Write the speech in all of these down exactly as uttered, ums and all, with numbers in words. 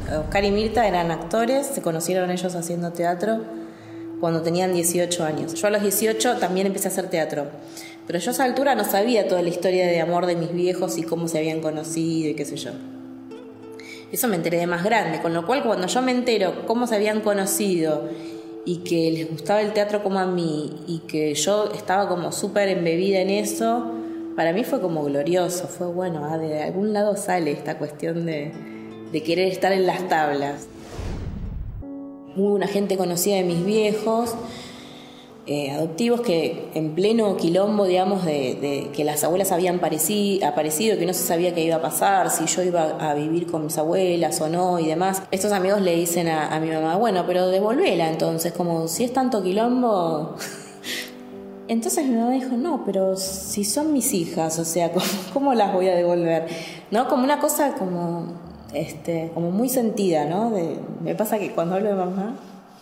Oscar y Mirta eran actores, se conocieron ellos haciendo teatro cuando tenían dieciocho años. Yo a los dieciocho también empecé a hacer teatro, pero yo a esa altura no sabía toda la historia de amor de mis viejos y cómo se habían conocido y qué sé yo. Eso me enteré de más grande, con lo cual cuando yo me entero cómo se habían conocido y que les gustaba el teatro como a mí y que yo estaba como súper embebida en eso, para mí fue como glorioso, fue bueno, ah, de algún lado sale esta cuestión de, de querer estar en las tablas. Hubo una gente conocida de mis viejos, eh, adoptivos, que en pleno quilombo, digamos, de, de que las abuelas habían pareci- aparecido, que no se sabía qué iba a pasar, si yo iba a vivir con mis abuelas o no y demás. Estos amigos le dicen a, a mi mamá, bueno, pero devolvela entonces, como si es tanto quilombo. Entonces mi mamá dijo, no, pero si son mis hijas, o sea, ¿cómo, cómo las voy a devolver? ¿No? Como una cosa como, este, como muy sentida, ¿no? De, me pasa que cuando hablo de mamá,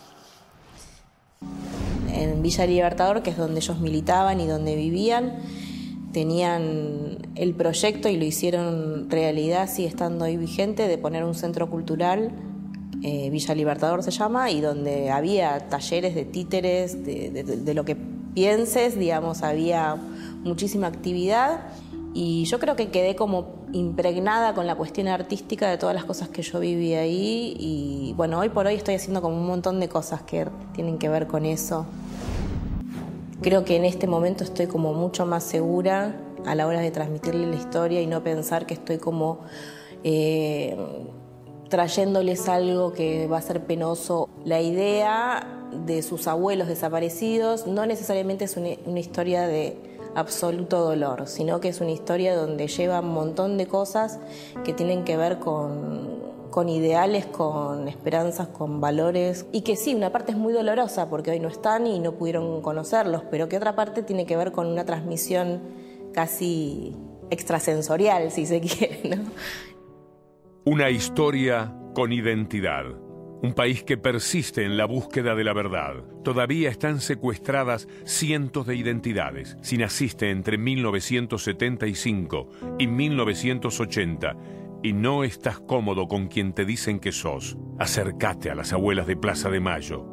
en Villa Libertador, que es donde ellos militaban y donde vivían, tenían el proyecto y lo hicieron realidad, sigue estando ahí vigente, de poner un centro cultural, eh, Villa Libertador se llama, y donde había talleres de títeres, de, de, de lo que pienses, digamos, había muchísima actividad, y yo creo que quedé como impregnada con la cuestión artística de todas las cosas que yo viví ahí, y bueno, hoy por hoy estoy haciendo como un montón de cosas que tienen que ver con eso. Creo que en este momento estoy como mucho más segura a la hora de transmitirle la historia y no pensar que estoy como eh, trayéndoles algo que va a ser penoso. La idea de sus abuelos desaparecidos no necesariamente es una, una historia de absoluto dolor, sino que es una historia donde lleva un montón de cosas que tienen que ver con, con ideales, con esperanzas, con valores, y que sí, una parte es muy dolorosa porque hoy no están y no pudieron conocerlos, pero que otra parte tiene que ver con una transmisión casi extrasensorial, si se quiere, ¿no? Una historia con identidad. Un país que persiste en la búsqueda de la verdad. Todavía están secuestradas cientos de identidades. Si naciste entre mil novecientos setenta y cinco y mil novecientos ochenta y no estás cómodo con quien te dicen que sos, acércate a las abuelas de Plaza de Mayo.